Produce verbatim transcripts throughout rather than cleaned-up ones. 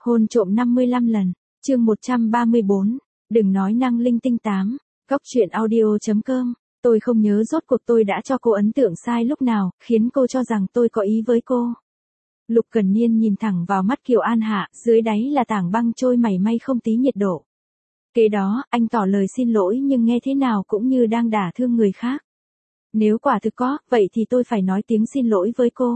Hôn trộm năm mươi lăm lần, chương một trăm ba mươi bốn, đừng nói năng linh tinh tám, góc truyện audio.com, tôi không nhớ rốt cuộc tôi đã cho cô ấn tượng sai lúc nào, khiến cô cho rằng tôi có ý với cô. Lục Cẩn Niên nhìn thẳng vào mắt Kiều An Hạ, dưới đáy là tảng băng trôi mảy may không tí nhiệt độ. Kế đó, anh tỏ lời xin lỗi nhưng nghe thế nào cũng như đang đả thương người khác. Nếu quả thực có, vậy thì tôi phải nói tiếng xin lỗi với cô.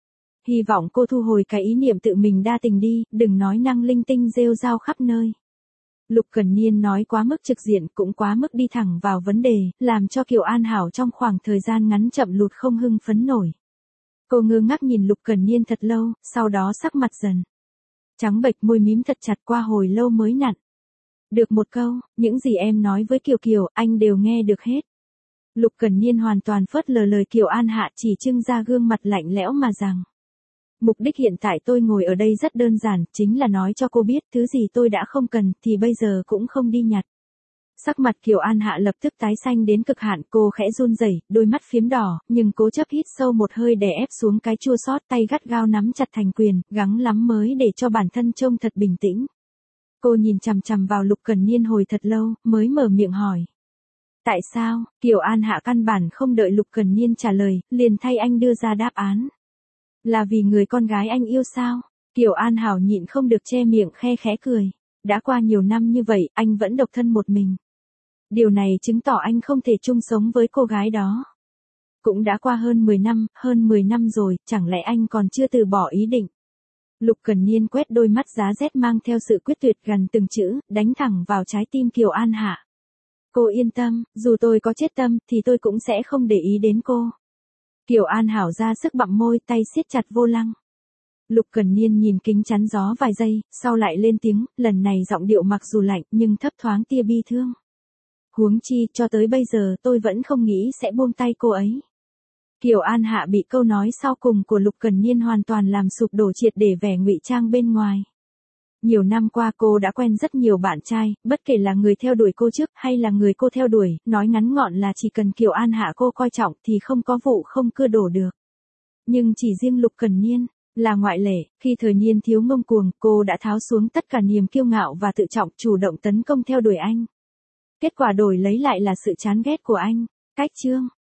Hy vọng cô thu hồi cái ý niệm tự mình đa tình đi, đừng nói năng linh tinh rêu rao khắp nơi. Lục Cẩn Niên nói quá mức trực diện cũng quá mức đi thẳng vào vấn đề, làm cho Kiều An Hảo trong khoảng thời gian ngắn chậm lụt không hưng phấn nổi. Cô ngơ ngác nhìn Lục Cẩn Niên thật lâu, sau đó sắc mặt dần trắng bệch, môi mím thật chặt, qua hồi lâu mới nặn được một câu, những gì em nói với Kiều Kiều, anh đều nghe được hết. Lục Cẩn Niên hoàn toàn phớt lờ lời Kiều An Hạ, chỉ trưng ra gương mặt lạnh lẽo mà rằng: mục đích hiện tại tôi ngồi ở đây rất đơn giản, chính là nói cho cô biết, thứ gì tôi đã không cần, thì bây giờ cũng không đi nhặt. Sắc mặt Kiều An Hạ lập tức tái xanh đến cực hạn, cô khẽ run rẩy, đôi mắt phiếm đỏ, nhưng cố chấp hít sâu một hơi đè ép xuống cái chua xót, tay gắt gao nắm chặt thành quyền, gắng lắm mới để cho bản thân trông thật bình tĩnh. Cô nhìn chằm chằm vào Lục Cẩn Niên hồi thật lâu, mới mở miệng hỏi: tại sao? Kiều An Hạ căn bản không đợi Lục Cẩn Niên trả lời, liền thay anh đưa ra đáp án. Là vì người con gái anh yêu sao? Kiều An Hảo nhịn không được che miệng khe khẽ cười. Đã qua nhiều năm như vậy, anh vẫn độc thân một mình. Điều này chứng tỏ anh không thể chung sống với cô gái đó. Cũng đã qua hơn mười năm, hơn mười năm rồi, chẳng lẽ anh còn chưa từ bỏ ý định? Lục Cẩn Niên quét đôi mắt giá rét mang theo sự quyết tuyệt gần từng chữ, đánh thẳng vào trái tim Kiều An Hạ. Cô yên tâm, dù tôi có chết tâm, thì tôi cũng sẽ không để ý đến cô. Kiều An Hảo ra sức bặm môi, tay siết chặt vô lăng. Lục Cẩn Niên nhìn kính chắn gió vài giây, sau lại lên tiếng, lần này giọng điệu mặc dù lạnh, nhưng thấp thoáng tia bi thương. Huống chi, cho tới bây giờ tôi vẫn không nghĩ sẽ buông tay cô ấy. Kiều An Hạ bị câu nói sau cùng của Lục Cẩn Niên hoàn toàn làm sụp đổ triệt để vẻ ngụy trang bên ngoài. Nhiều năm qua cô đã quen rất nhiều bạn trai, bất kể là người theo đuổi cô trước hay là người cô theo đuổi, nói ngắn gọn là chỉ cần Kiều An Hạ cô coi trọng thì không có vụ không cưa đổ được. Nhưng chỉ riêng Lục Cẩn Niên là ngoại lệ, khi thời niên thiếu ngông cuồng, cô đã tháo xuống tất cả niềm kiêu ngạo và tự trọng, chủ động tấn công theo đuổi anh. Kết quả đổi lấy lại là sự chán ghét của anh. Cách chương